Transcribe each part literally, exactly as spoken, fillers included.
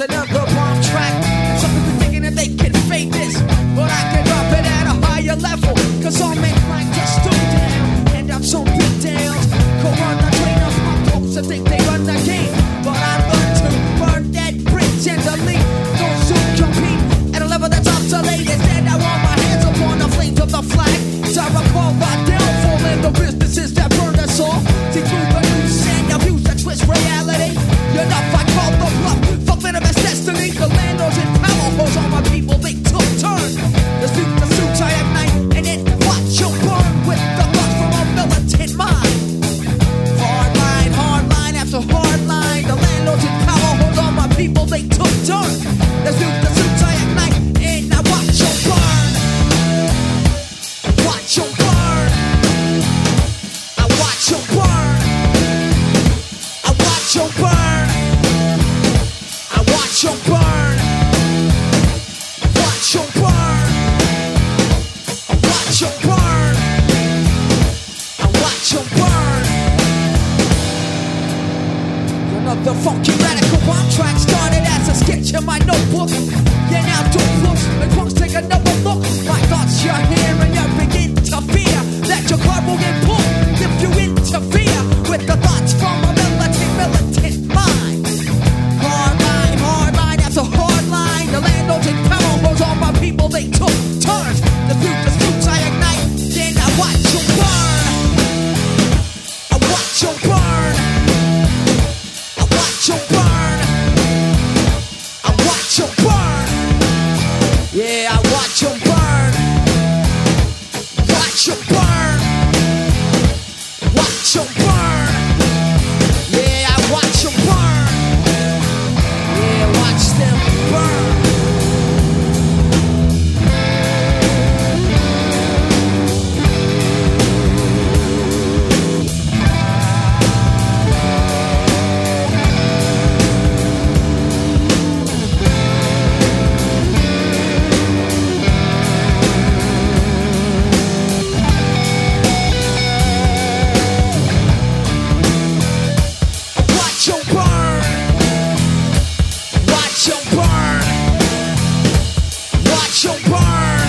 another bomb track. Some people thinking that they can fake this, but I can drop it at a higher level. Cause I'm inclined to stoop down, hand out some big downs. Go on the train of my folks to think they run the game. But I learned to burn dead bricks and delete. Don't soon compete at a level that's obsolete. Instead I want my hands upon the flames of the flag. So I recall my downfall in the businesses that burn us all. See through the news and abuse that twist reality. You're not fight called the bluff. Fuck venomous destiny. The landlords and power holes on my people, they took turns. The suit, the suits I ignite, and then watch you burn with the thoughts from a militant mind. Hard line, hard line after hard line. The landlords and power holes on my people, they took turns. The suit, the suits I ignite, and I watch you burn. Watch you burn. I watch you burn. I watch you burn. I watch you burn. Watch you burn. I watch you burn. I watch you burn. Another funky radical bomb track started as a sketch in my notebook. Yeah, now don't look. The crooks take another look. My thoughts you're here and you begin to fear that your card will get pulled if you interfere with the thoughts from a militant, militant mind. Hard line, hard line after hard line. The landlords and power holes on my people, they took turns. The future suits I ignite, then I watch you burn. I watch you burn. I watch you burn. I watch you burn. Yeah, I watch you burn. Watch you burn. Watch you burn. Yeah, I watch you burn. Yeah, watch them burn. Watch you burn. Watch you burn. Watch you burn.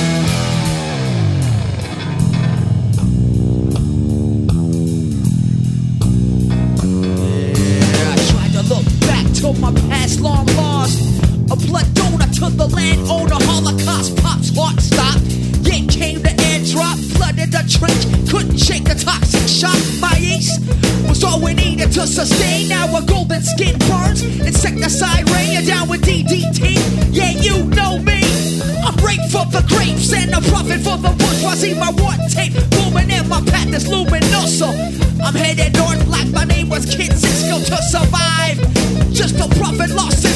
Yeah, I tried to look back to my past long lost. A blood donor to the landowner. Holocaust pops heart stopped. Then came the airdrop, flooded the trench. Couldn't shake the toxic shock. My ace was all we needed to sustain. Now a golden skin burns. Insecticide ray, you're down with D D T. Yeah, you know me. I'm right for the grapes and a profit for the bourgeoisie. See my war tape booming and my path is luminoso. I'm headed north like my name was Kid Cisco to survive. Just a profit loss.